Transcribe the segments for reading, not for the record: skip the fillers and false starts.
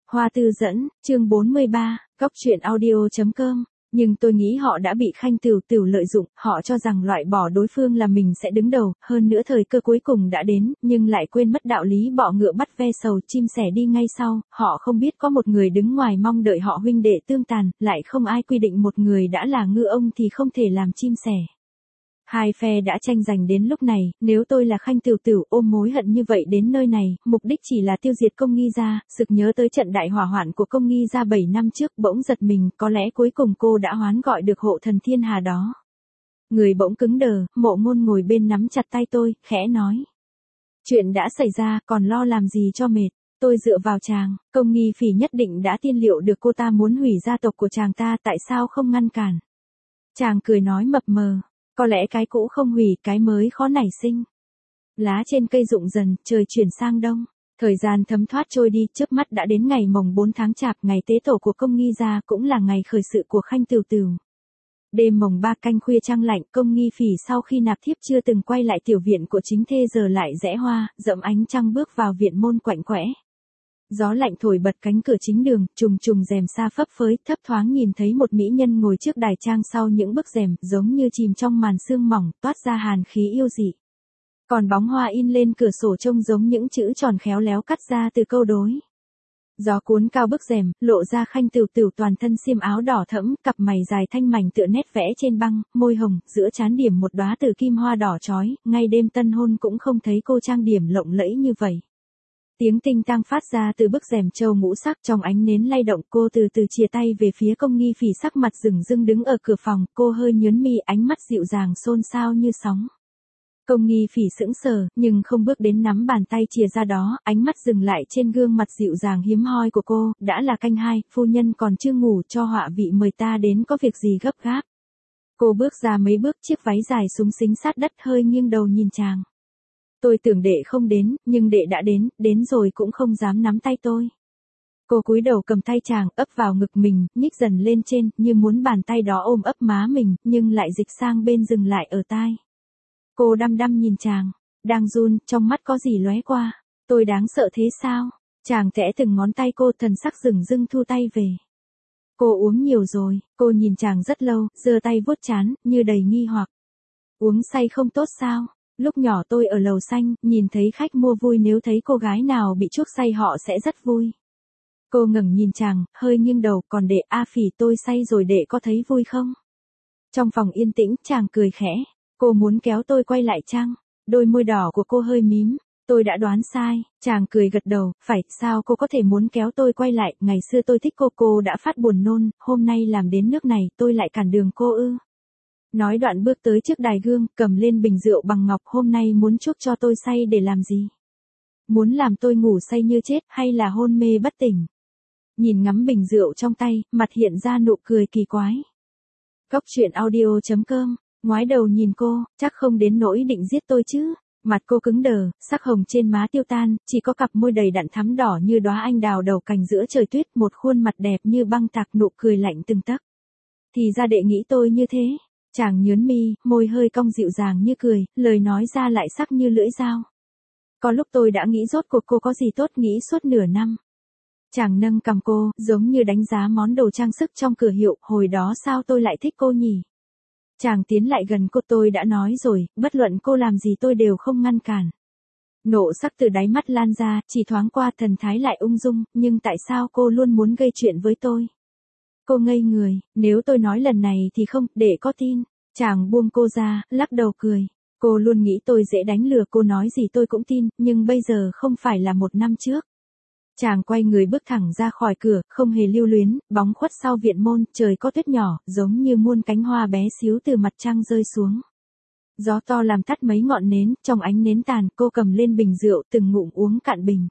Hoa Tư Dẫn, chương 43, Góc truyện audio.com. Nhưng tôi nghĩ họ đã bị Khanh Tửu Tửu lợi dụng, họ cho rằng loại bỏ đối phương là mình sẽ đứng đầu, hơn nữa thời cơ cuối cùng đã đến, nhưng lại quên mất đạo lý bọ ngựa bắt ve sầu, chim sẻ đi ngay sau, họ không biết có một người đứng ngoài mong đợi họ huynh đệ tương tàn, lại không ai quy định một người đã là ngư ông thì không thể làm chim sẻ. Hai phe đã tranh giành đến lúc này, nếu tôi là Khanh Tửu Tửu ôm mối hận như vậy đến nơi này, mục đích chỉ là tiêu diệt Công Nghi Gia, sực nhớ tới trận đại hỏa hoạn của Công Nghi Gia 7 năm trước, bỗng giật mình, có lẽ cuối cùng cô đã hoán gọi được hộ thần thiên hà đó. Người bỗng cứng đờ, Mộ Ngôn ngồi bên nắm chặt tay tôi, khẽ nói. Chuyện đã xảy ra, còn lo làm gì cho mệt. Tôi dựa vào chàng, Công Nghi Phỉ nhất định đã tiên liệu được cô ta muốn hủy gia tộc của chàng ta, tại sao không ngăn cản. Chàng cười nói mập mờ. Có lẽ cái cũ không hủy, cái mới khó nảy sinh. Lá trên cây rụng dần, trời chuyển sang đông. Thời gian thấm thoát trôi đi, chớp mắt đã đến ngày mồng 4 tháng Chạp, ngày tế tổ của Công Nghi Gia, cũng là ngày khởi sự của Khanh Tửu Tửu. Đêm mồng 3 canh khuya trăng lạnh, Công Nghi Phỉ sau khi nạp thiếp chưa từng quay lại tiểu viện của chính thê giờ lại rẽ hoa, dậm ánh trăng bước vào viện môn quạnh quẽ. Gió lạnh thổi bật cánh cửa chính đường, trùng trùng rèm sa phấp phới, thấp thoáng nhìn thấy một mỹ nhân ngồi trước đài trang sau những bức rèm, giống như chìm trong màn sương mỏng, toát ra hàn khí yêu dị. Còn bóng hoa in lên cửa sổ trông giống những chữ tròn khéo léo cắt ra từ câu đối. Gió cuốn cao bức rèm, lộ ra Khanh Tửu Tửu toàn thân xiêm áo đỏ thẫm, cặp mày dài thanh mảnh tựa nét vẽ trên băng, môi hồng, giữa trán điểm một đóa tử kim hoa đỏ chói, ngay đêm tân hôn cũng không thấy cô trang điểm lộng lẫy như vậy. Tiếng tinh tang phát ra từ bức rèm châu ngũ sắc, trong ánh nến lay động, cô từ từ chìa tay về phía Công Nghi Phỉ sắc mặt rừng rưng đứng ở cửa phòng, cô hơi nhướng mi, ánh mắt dịu dàng xôn xao như sóng. Công Nghi Phỉ sững sờ, nhưng không bước đến nắm bàn tay chìa ra đó, ánh mắt dừng lại trên gương mặt dịu dàng hiếm hoi của cô, đã là canh 2, phu nhân còn chưa ngủ, cho họa vị mời ta đến có việc gì gấp gáp. Cô bước ra mấy bước, chiếc váy dài xúng xính sát đất, hơi nghiêng đầu nhìn chàng. Tôi tưởng đệ không đến, nhưng đệ đã đến rồi cũng không dám nắm tay tôi. Cô cúi đầu cầm tay chàng, ấp vào ngực mình, nhích dần lên trên, như muốn bàn tay đó ôm ấp má mình, nhưng lại dịch sang bên dừng lại ở tai. Cô đăm đăm nhìn chàng, đang run, trong mắt có gì lóe qua. Tôi đáng sợ thế sao? Chàng tẽ từng ngón tay cô, thần sắc rừng rưng thu tay về. Cô uống nhiều rồi, cô nhìn chàng rất lâu, giơ tay vuốt trán, như đầy nghi hoặc. Uống say không tốt sao? Lúc nhỏ tôi ở lầu xanh, nhìn thấy khách mua vui, nếu thấy cô gái nào bị chuốc say họ sẽ rất vui. Cô ngẩng nhìn chàng, hơi nghiêng đầu, còn đệ, A Phỉ tôi say rồi đệ có thấy vui không? Trong phòng yên tĩnh, chàng cười khẽ. Cô muốn kéo tôi quay lại chăng? Đôi môi đỏ của cô hơi mím. Tôi đã đoán sai, chàng cười gật đầu, phải, sao cô có thể muốn kéo tôi quay lại, ngày xưa tôi thích cô đã phát buồn nôn, hôm nay làm đến nước này, tôi lại cản đường cô ư? Nói đoạn bước tới trước đài gương, cầm lên bình rượu bằng ngọc, hôm nay muốn chuốc cho tôi say để làm gì? Muốn làm tôi ngủ say như chết, hay là hôn mê bất tỉnh? Nhìn ngắm bình rượu trong tay, mặt hiện ra nụ cười kỳ quái. Góc truyện audio.com, ngoái đầu nhìn cô, chắc không đến nỗi định giết tôi chứ? Mặt cô cứng đờ, sắc hồng trên má tiêu tan, chỉ có cặp môi đầy đặn thắm đỏ như đóa anh đào đầu cành giữa trời tuyết, một khuôn mặt đẹp như băng tạc, nụ cười lạnh từng tấc. Thì ra đệ nghĩ tôi như thế. Chàng nhướng mi, môi hơi cong dịu dàng như cười, lời nói ra lại sắc như lưỡi dao. Có lúc tôi đã nghĩ rốt cuộc cô có gì tốt, nghĩ suốt nửa năm. Chàng nâng cằm cô, giống như đánh giá món đồ trang sức trong cửa hiệu, hồi đó sao tôi lại thích cô nhỉ? Chàng tiến lại gần cô, tôi đã nói rồi, bất luận cô làm gì tôi đều không ngăn cản. Nộ sắc từ đáy mắt lan ra, chỉ thoáng qua, thần thái lại ung dung, nhưng tại sao cô luôn muốn gây chuyện với tôi? Cô ngây người, nếu tôi nói lần này thì không, để có tin. Chàng buông cô ra, lắc đầu cười. Cô luôn nghĩ tôi dễ đánh lừa, cô nói gì tôi cũng tin, nhưng bây giờ không phải là 1 năm trước. Chàng quay người bước thẳng ra khỏi cửa, không hề lưu luyến, bóng khuất sau viện môn, trời có tuyết nhỏ, giống như muôn cánh hoa bé xíu từ mặt trăng rơi xuống. Gió to làm tắt mấy ngọn nến, trong ánh nến tàn, cô cầm lên bình rượu, từng ngụm uống cạn bình.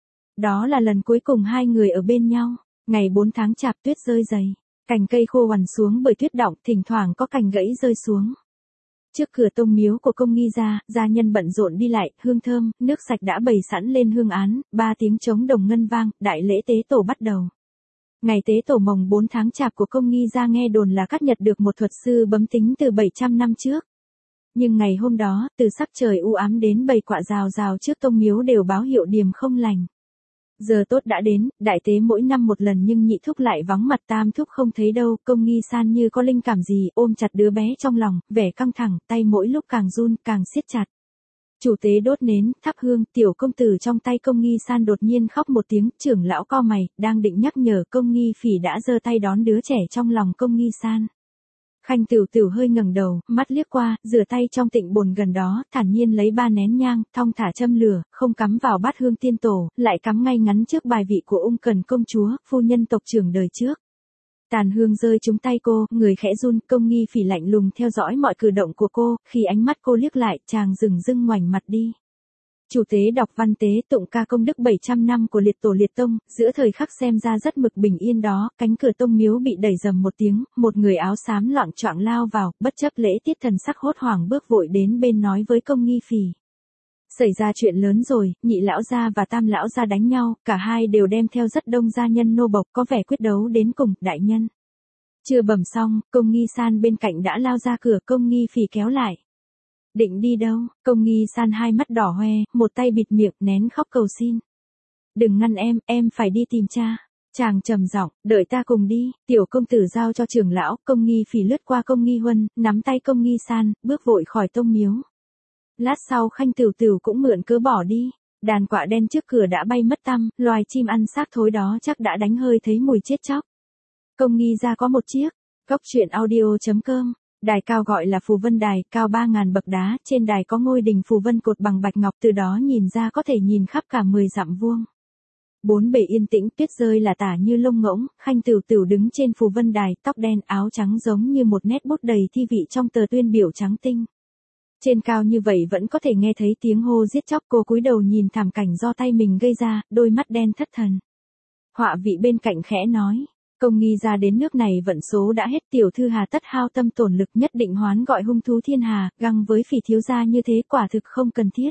Đó là lần cuối cùng hai người ở bên nhau. Ngày 4 tháng Chạp, tuyết rơi dày. Cành cây khô quằn xuống bởi tuyết đọng, thỉnh thoảng có cành gãy rơi xuống. Trước cửa tông miếu của Công Nghi Gia, gia nhân bận rộn đi lại, hương thơm, nước sạch đã bày sẵn lên hương án, 3 tiếng trống đồng ngân vang, đại lễ tế tổ bắt đầu. Ngày tế tổ mồng 4 tháng Chạp của Công Nghi Gia nghe đồn là cắt nhật được một thuật sư bấm tính từ 700 năm trước. Nhưng ngày hôm đó, từ sắc trời u ám đến bầy quạ rào rào trước tông miếu đều báo hiệu điềm không lành. Giờ tốt đã đến, đại tế mỗi năm một lần nhưng nhị thúc lại vắng mặt, tam thúc không thấy đâu, Công Nghi San như có linh cảm gì, ôm chặt đứa bé trong lòng, vẻ căng thẳng, tay mỗi lúc càng run, càng siết chặt. Chủ tế đốt nến, thắp hương, tiểu công tử trong tay Công Nghi San đột nhiên khóc một tiếng, trưởng lão co mày, đang định nhắc nhở Công Nghi Phỉ đã giơ tay đón đứa trẻ trong lòng Công Nghi San. Khanh Tửu Tửu hơi ngẩng đầu, mắt liếc qua, rửa tay trong tịnh bồn gần đó, thản nhiên lấy 3 nén nhang, thong thả châm lửa, không cắm vào bát hương tiên tổ, lại cắm ngay ngắn trước bài vị của Ung Cần công chúa, phu nhân tộc trưởng đời trước. Tàn hương rơi trúng tay cô, người khẽ run, Công Nghi Phỉ lạnh lùng theo dõi mọi cử động của cô, khi ánh mắt cô liếc lại, chàng dừng dưng ngoảnh mặt đi. Chủ tế đọc văn tế tụng ca công đức 700 năm của liệt tổ liệt tông, giữa thời khắc xem ra rất mực bình yên đó, cánh cửa tông miếu bị đẩy rầm một tiếng, một người áo xám loạng choạng lao vào, bất chấp lễ tiết thần sắc hốt hoảng bước vội đến bên nói với Công Nghi Phỉ. Xảy ra chuyện lớn rồi, nhị lão gia và tam lão gia đánh nhau, cả hai đều đem theo rất đông gia nhân nô bộc có vẻ quyết đấu đến cùng, đại nhân. Chưa bẩm xong, Công Nghi San bên cạnh đã lao ra cửa, Công Nghi Phỉ kéo lại. Định đi đâu? Công Nghi San hai mắt đỏ hoe, một tay bịt miệng, nén khóc cầu xin. Đừng ngăn em phải đi tìm cha. Chàng trầm giọng, đợi ta cùng đi, tiểu công tử giao cho trưởng lão, Công Nghi Phỉ lướt qua Công Nghi Huân, nắm tay Công Nghi San, bước vội khỏi tông miếu. Lát sau Khanh Tửu Tửu cũng mượn cớ bỏ đi. Đàn quạ đen trước cửa đã bay mất tăm, loài chim ăn xác thối đó chắc đã đánh hơi thấy mùi chết chóc. Công Nghi ra có một chiếc, góc truyện audio.com. Đài cao gọi là Phù Vân Đài, cao 3.000 bậc đá, trên đài có ngôi đình Phù Vân cột bằng bạch ngọc, từ đó nhìn ra có thể nhìn khắp cả 10 dặm vuông. Bốn bề yên tĩnh, tuyết rơi là tả như lông ngỗng, Khanh Tửu Tửu đứng trên Phù Vân Đài, tóc đen áo trắng giống như một nét bút đầy thi vị trong tờ tuyên biểu trắng tinh. Trên cao như vậy vẫn có thể nghe thấy tiếng hô giết chóc, cô cúi đầu nhìn thảm cảnh do tay mình gây ra, đôi mắt đen thất thần. Họa vị bên cạnh khẽ nói. Công Nghi ra đến nước này vận số đã hết, tiểu thư hà tất hao tâm tổn lực nhất định hoán gọi hung thú thiên hà, găng với Phỉ thiếu gia như thế quả thực không cần thiết.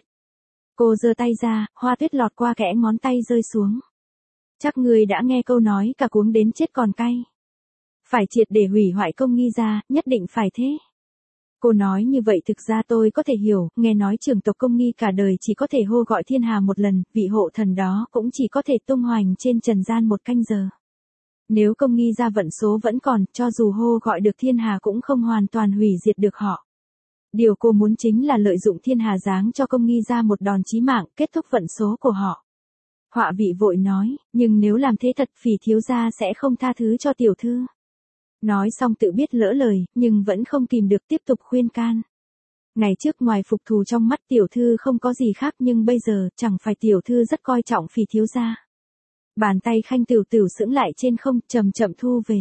Cô giơ tay ra, hoa tuyết lọt qua kẽ ngón tay rơi xuống. Chắc người đã nghe câu nói cả cuống đến chết còn cay. Phải triệt để hủy hoại Công Nghi ra, nhất định phải thế. Cô nói như vậy thực ra tôi có thể hiểu, nghe nói trưởng tộc Công Nghi cả đời chỉ có thể hô gọi thiên hà một lần, vị hộ thần đó cũng chỉ có thể tung hoành trên trần gian một canh giờ. Nếu Công Nghi ra vận số vẫn còn, cho dù hô gọi được thiên hà cũng không hoàn toàn hủy diệt được họ. Điều cô muốn chính là lợi dụng thiên hà giáng cho Công Nghi ra một đòn chí mạng, kết thúc vận số của họ. Họa vị vội nói, nhưng nếu làm thế thật, Phỉ thiếu gia sẽ không tha thứ cho tiểu thư. Nói xong tự biết lỡ lời, nhưng vẫn không kìm được tiếp tục khuyên can. Ngày trước ngoài phục thù trong mắt tiểu thư không có gì khác, nhưng bây giờ, chẳng phải tiểu thư rất coi trọng Phỉ thiếu gia. Bàn tay Khanh Tửu Tửu sững lại trên không, chậm chậm thu về.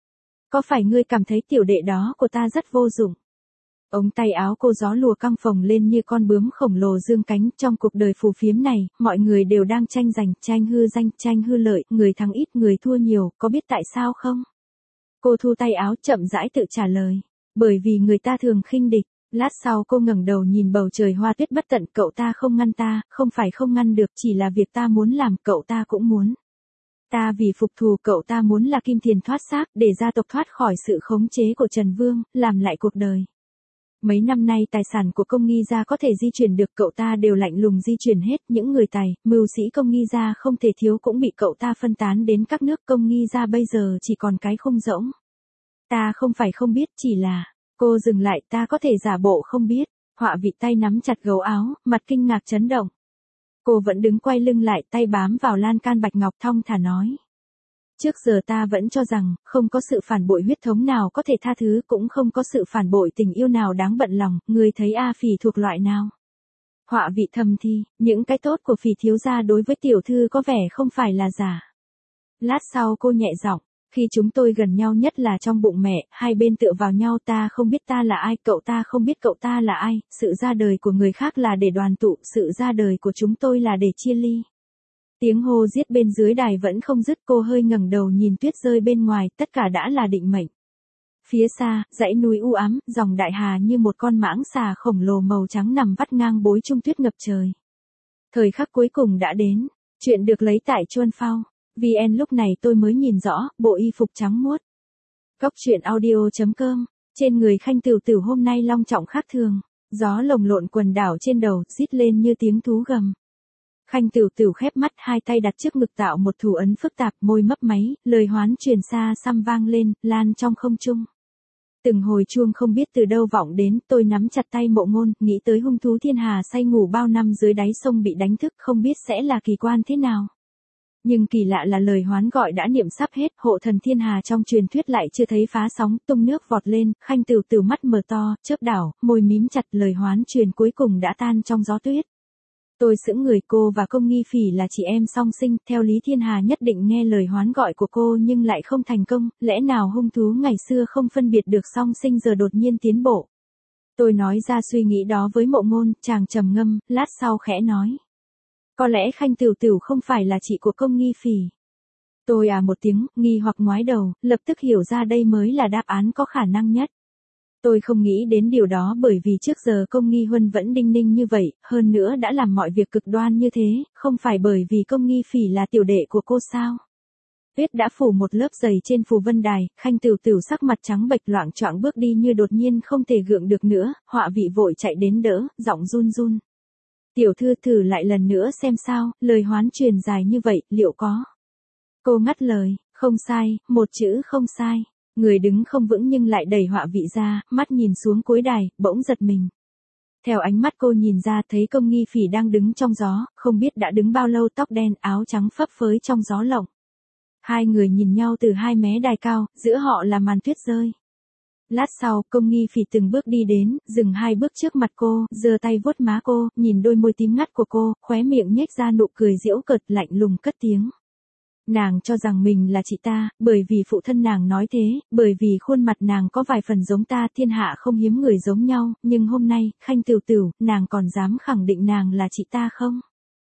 Có phải ngươi cảm thấy tiểu đệ đó của ta rất vô dụng? Ống tay áo cô gió lùa căng phồng lên như con bướm khổng lồ dương cánh, trong cuộc đời phù phiếm này, mọi người đều đang tranh giành, tranh hư danh, tranh hư lợi, người thắng ít người thua nhiều, có biết tại sao không? Cô thu tay áo chậm rãi tự trả lời. Bởi vì người ta thường khinh địch. Lát sau cô ngẩng đầu nhìn bầu trời hoa tuyết bất tận, cậu ta không ngăn ta, không phải không ngăn được, chỉ là việc ta muốn làm, cậu ta cũng muốn. Ta vì phục thù cậu ta muốn là Kim Thiền thoát xác, để gia tộc thoát khỏi sự khống chế của Trần Vương, làm lại cuộc đời. Mấy năm nay tài sản của Công Nghi gia có thể di chuyển được, cậu ta đều lạnh lùng di chuyển hết, những người tài, mưu sĩ Công Nghi gia không thể thiếu cũng bị cậu ta phân tán đến các nước. Công Nghi gia bây giờ chỉ còn cái khung rỗng. Ta không phải không biết, chỉ là, cô dừng lại, ta có thể giả bộ không biết. Họa vị tay nắm chặt gấu áo, mặt kinh ngạc chấn động. Cô vẫn đứng quay lưng lại, tay bám vào lan can bạch ngọc, thong thả nói. Trước giờ ta vẫn cho rằng, không có sự phản bội huyết thống nào có thể tha thứ, cũng không có sự phản bội tình yêu nào đáng bận lòng, người thấy A Phỉ thuộc loại nào? Họa vị thầm thì, những cái tốt của Phỉ thiếu gia đối với tiểu thư có vẻ không phải là giả. Lát sau cô nhẹ giọng, khi chúng tôi gần nhau nhất là trong bụng mẹ, hai bên tựa vào nhau, ta không biết ta là ai, cậu ta không biết cậu ta là ai, sự ra đời của người khác là để đoàn tụ, sự ra đời của chúng tôi là để chia ly. Tiếng hô giết bên dưới đài vẫn không dứt, cô hơi ngẩng đầu nhìn tuyết rơi bên ngoài, tất cả đã là định mệnh. Phía xa, dãy núi u ám, dòng đại hà như một con mãng xà khổng lồ màu trắng nằm vắt ngang bối trung tuyết ngập trời. Thời khắc cuối cùng đã đến, chuyện được lấy tại Chuân Phao. VN lúc này tôi mới nhìn rõ, bộ y phục trắng muốt. Góc truyện audio.com, trên người Khanh Tửu Tửu hôm nay long trọng khác thường, gió lồng lộn quần đảo trên đầu, rít lên như tiếng thú gầm. Khanh Tửu Tửu khép mắt, hai tay đặt trước ngực tạo một thủ ấn phức tạp, môi mấp máy, lời hoán truyền xa xăm vang lên, lan trong không trung. Từng hồi chuông không biết từ đâu vọng đến, tôi nắm chặt tay Mộ Ngôn, nghĩ tới hung thú thiên hà say ngủ bao năm dưới đáy sông bị đánh thức, không biết sẽ là kỳ quan thế nào. Nhưng kỳ lạ là lời hoán gọi đã niệm sắp hết, hộ thần thiên hà trong truyền thuyết lại chưa thấy phá sóng, tung nước vọt lên, Khanh Tửu Tửu mắt mở to, chớp đảo, môi mím chặt, lời hoán truyền cuối cùng đã tan trong gió tuyết. Tôi sững người, cô và Công Nghi Phỉ là chị em song sinh, theo lý thiên hà nhất định nghe lời hoán gọi của cô nhưng lại không thành công, lẽ nào hung thú ngày xưa không phân biệt được song sinh giờ đột nhiên tiến bộ. Tôi nói ra suy nghĩ đó với Mộ Ngôn, chàng trầm ngâm, lát sau khẽ nói. Có lẽ Khanh Tửu Tửu không phải là chị của Công Nghi Phỉ. Tôi một tiếng, nghi hoặc ngoái đầu, lập tức hiểu ra đây mới là đáp án có khả năng nhất. Tôi không nghĩ đến điều đó bởi vì trước giờ Công Nghi Huân vẫn đinh ninh như vậy, hơn nữa đã làm mọi việc cực đoan như thế, không phải bởi vì Công Nghi Phỉ là tiểu đệ của cô sao? Tuyết đã phủ một lớp dày trên phù vân đài, Khanh Tửu Tửu sắc mặt trắng bệch loạng choạng bước đi như đột nhiên không thể gượng được nữa, họa vị vội chạy đến đỡ, giọng run run. Tiểu thư thử lại lần nữa xem sao, lời hoán truyền dài như vậy, liệu có? Cô ngắt lời, không sai, một chữ không sai. Người đứng không vững nhưng lại đẩy họa vị ra, mắt nhìn xuống cuối đài, bỗng giật mình. Theo ánh mắt cô nhìn ra thấy Công Nghi Phỉ đang đứng trong gió, không biết đã đứng bao lâu, tóc đen áo trắng phấp phới trong gió lộng. Hai người nhìn nhau từ hai mé đài cao, giữa họ là màn tuyết rơi. Lát sau, Công Nghi Phỉ từng bước đi đến, dừng hai bước trước mặt cô, giơ tay vuốt má cô, nhìn đôi môi tím ngắt của cô, khóe miệng nhếch ra nụ cười giễu cợt, lạnh lùng cất tiếng. Nàng cho rằng mình là chị ta, bởi vì phụ thân nàng nói thế, bởi vì khuôn mặt nàng có vài phần giống ta, thiên hạ không hiếm người giống nhau, nhưng hôm nay, Khanh Tửu Tửu, nàng còn dám khẳng định nàng là chị ta không?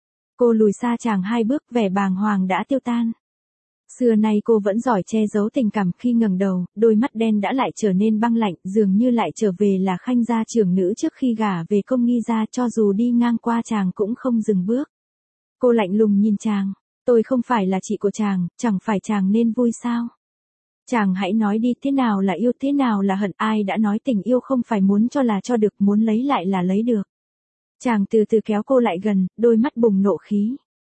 Cô lùi xa chàng hai bước, vẻ bàng hoàng đã tiêu tan. Xưa nay cô vẫn giỏi che giấu tình cảm, khi ngẩng đầu, đôi mắt đen đã lại trở nên băng lạnh, dường như lại trở về là Khanh gia trưởng nữ trước khi gả về Công Nghi gia, cho dù đi ngang qua chàng cũng không dừng bước. Cô lạnh lùng nhìn chàng. Tôi không phải là chị của chàng, chẳng phải chàng nên vui sao? Chàng hãy nói đi, thế nào là yêu, thế nào là hận, ai đã nói tình yêu không phải muốn cho là cho được, muốn lấy lại là lấy được. Chàng từ từ kéo cô lại gần, đôi mắt bùng nộ khí.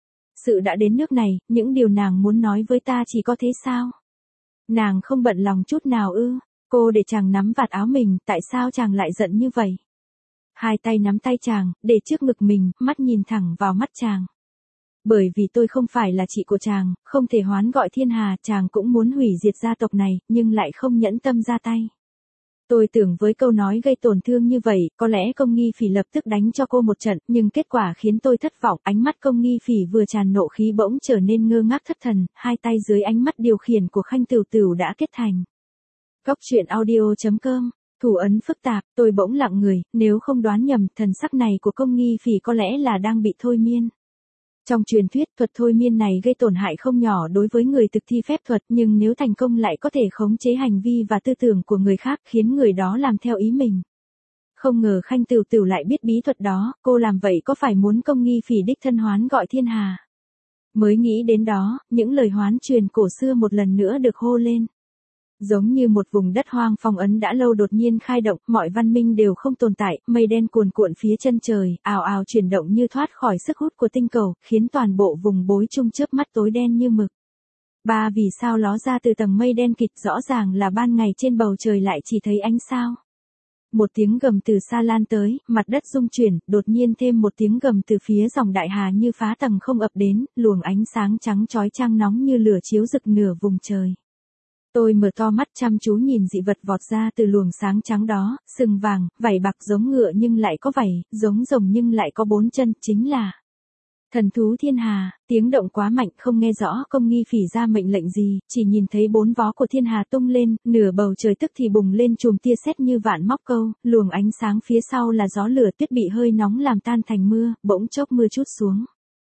Sự đã đến nước này, những điều nàng muốn nói với ta chỉ có thế sao? Nàng không bận lòng chút nào ư? Cô để chàng nắm vạt áo mình, tại sao chàng lại giận như vậy? Hai tay nắm tay chàng, để trước ngực mình, mắt nhìn thẳng vào mắt chàng. Bởi vì tôi không phải là chị của chàng, không thể hoán gọi thiên hà, chàng cũng muốn hủy diệt gia tộc này, nhưng lại không nhẫn tâm ra tay. Tôi tưởng với câu nói gây tổn thương như vậy, có lẽ Công Nghi Phỉ lập tức đánh cho cô một trận, nhưng kết quả khiến tôi thất vọng, ánh mắt Công Nghi Phỉ vừa tràn nộ khí bỗng trở nên ngơ ngác thất thần, hai tay dưới ánh mắt điều khiển của Khanh Tửu Tửu đã kết thành. Góc truyện audio.com, thủ ấn phức tạp, tôi bỗng lặng người, nếu không đoán nhầm, thần sắc này của Công Nghi Phỉ có lẽ là đang bị thôi miên. Trong truyền thuyết, thuật thôi miên này gây tổn hại không nhỏ đối với người thực thi phép thuật, nhưng nếu thành công lại có thể khống chế hành vi và tư tưởng của người khác, khiến người đó làm theo ý mình. Không ngờ Khanh Tửu Tửu lại biết bí thuật đó, cô làm vậy có phải muốn Công Nghi Phỉ đích thân hoán gọi thiên hà? Mới nghĩ đến đó, những lời hoán truyền cổ xưa một lần nữa được hô lên. Giống như một vùng đất hoang phong ấn đã lâu đột nhiên khai động, mọi văn minh đều không tồn tại, mây đen cuồn cuộn phía chân trời, ào ào chuyển động như thoát khỏi sức hút của tinh cầu, khiến toàn bộ vùng bối chung chớp mắt tối đen như mực. Vì sao ló ra từ tầng mây đen kịt, rõ ràng là ban ngày trên bầu trời lại chỉ thấy ánh sao. Một tiếng gầm từ xa lan tới, mặt đất rung chuyển, đột nhiên thêm một tiếng gầm từ phía dòng đại hà như phá tầng không ập đến, luồng ánh sáng trắng chói chang nóng như lửa chiếu rực nửa vùng trời. Tôi mở to mắt chăm chú nhìn dị vật vọt ra từ luồng sáng trắng đó, sừng vàng, vảy bạc giống ngựa nhưng lại có vảy, giống rồng nhưng lại có bốn chân, chính là thần thú thiên hà. Tiếng động quá mạnh không nghe rõ Công Nghi Phỉ ra mệnh lệnh gì, chỉ nhìn thấy bốn vó của thiên hà tung lên, nửa bầu trời tức thì bùng lên chùm tia sét như vạn móc câu, luồng ánh sáng phía sau là gió lửa, tuyết bị hơi nóng làm tan thành mưa, bỗng chốc mưa trút xuống.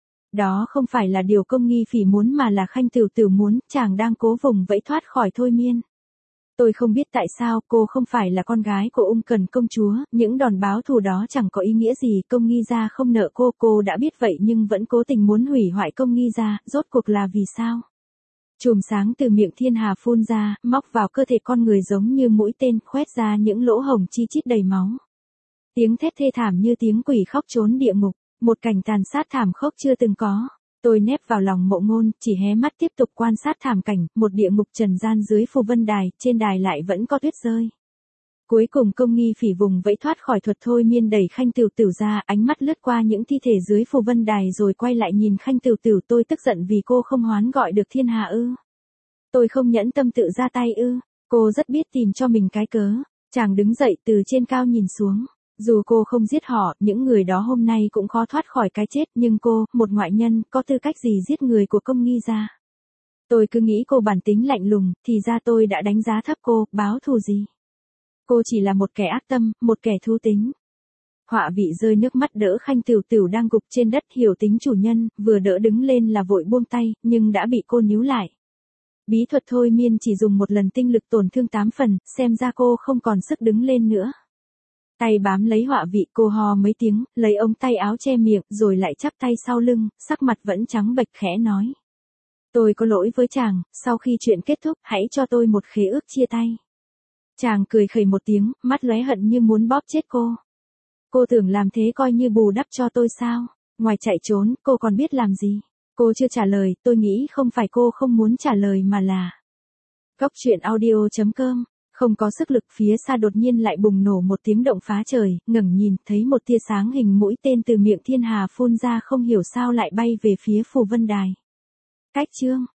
Đó không phải là điều Công Nghi Phỉ muốn mà là Khanh Tửu Tửu muốn, chàng đang cố vùng vẫy thoát khỏi thôi miên. Tôi không biết tại sao, cô không phải là con gái của Ung Cần công chúa, những đòn báo thù đó chẳng có ý nghĩa gì, Công Nghi gia không nợ cô đã biết vậy nhưng vẫn cố tình muốn hủy hoại Công Nghi gia, rốt cuộc là vì sao? Chùm sáng từ miệng thiên hà phun ra, móc vào cơ thể con người giống như mũi tên, khoét ra những lỗ hổng chi chít đầy máu. Tiếng thét thê thảm như tiếng quỷ khóc trốn địa ngục. Một cảnh tàn sát thảm khốc chưa từng có. Tôi nép vào lòng Mộ Ngôn, chỉ hé mắt tiếp tục quan sát thảm cảnh, một địa ngục trần gian dưới phù vân đài, trên đài lại vẫn có tuyết rơi. Cuối cùng Công Nghi Phỉ vùng vẫy thoát khỏi thuật thôi miên đẩy Khanh Tửu Tửu ra, ánh mắt lướt qua những thi thể dưới phù vân đài rồi quay lại nhìn Khanh Tửu Tửu, tôi tức giận vì cô không hoán gọi được thiên hà ư. Tôi không nhẫn tâm tự ra tay ư. Cô rất biết tìm cho mình cái cớ. Chàng đứng dậy từ trên cao nhìn xuống. Dù cô không giết họ, những người đó hôm nay cũng khó thoát khỏi cái chết, nhưng cô, một ngoại nhân, có tư cách gì giết người của Công Nghi gia? Tôi cứ nghĩ cô bản tính lạnh lùng, thì ra tôi đã đánh giá thấp cô, báo thù gì? Cô chỉ là một kẻ ác tâm, một kẻ thú tính. Họa vị rơi nước mắt đỡ Khanh Tửu Tửu đang gục trên đất, hiểu tính chủ nhân, vừa đỡ đứng lên là vội buông tay, nhưng đã bị cô níu lại. Bí thuật thôi miên chỉ dùng một lần tinh lực tổn thương 8 phần, xem ra cô không còn sức đứng lên nữa. Tay bám lấy họa vị, cô ho mấy tiếng, lấy ống tay áo che miệng, rồi lại chắp tay sau lưng, sắc mặt vẫn trắng bệch khẽ nói. Tôi có lỗi với chàng, sau khi chuyện kết thúc, hãy cho tôi một khế ước chia tay. Chàng cười khẩy một tiếng, mắt lóe hận như muốn bóp chết cô. Cô tưởng làm thế coi như bù đắp cho tôi sao? Ngoài chạy trốn, cô còn biết làm gì? Cô chưa trả lời, tôi nghĩ không phải cô không muốn trả lời mà là... Góc truyện audio.com. Không có sức lực, phía xa đột nhiên lại bùng nổ một tiếng động phá trời, ngẩng nhìn, thấy một tia sáng hình mũi tên từ miệng thiên hà phun ra, không hiểu sao lại bay về phía phù vân đài. Cách chương.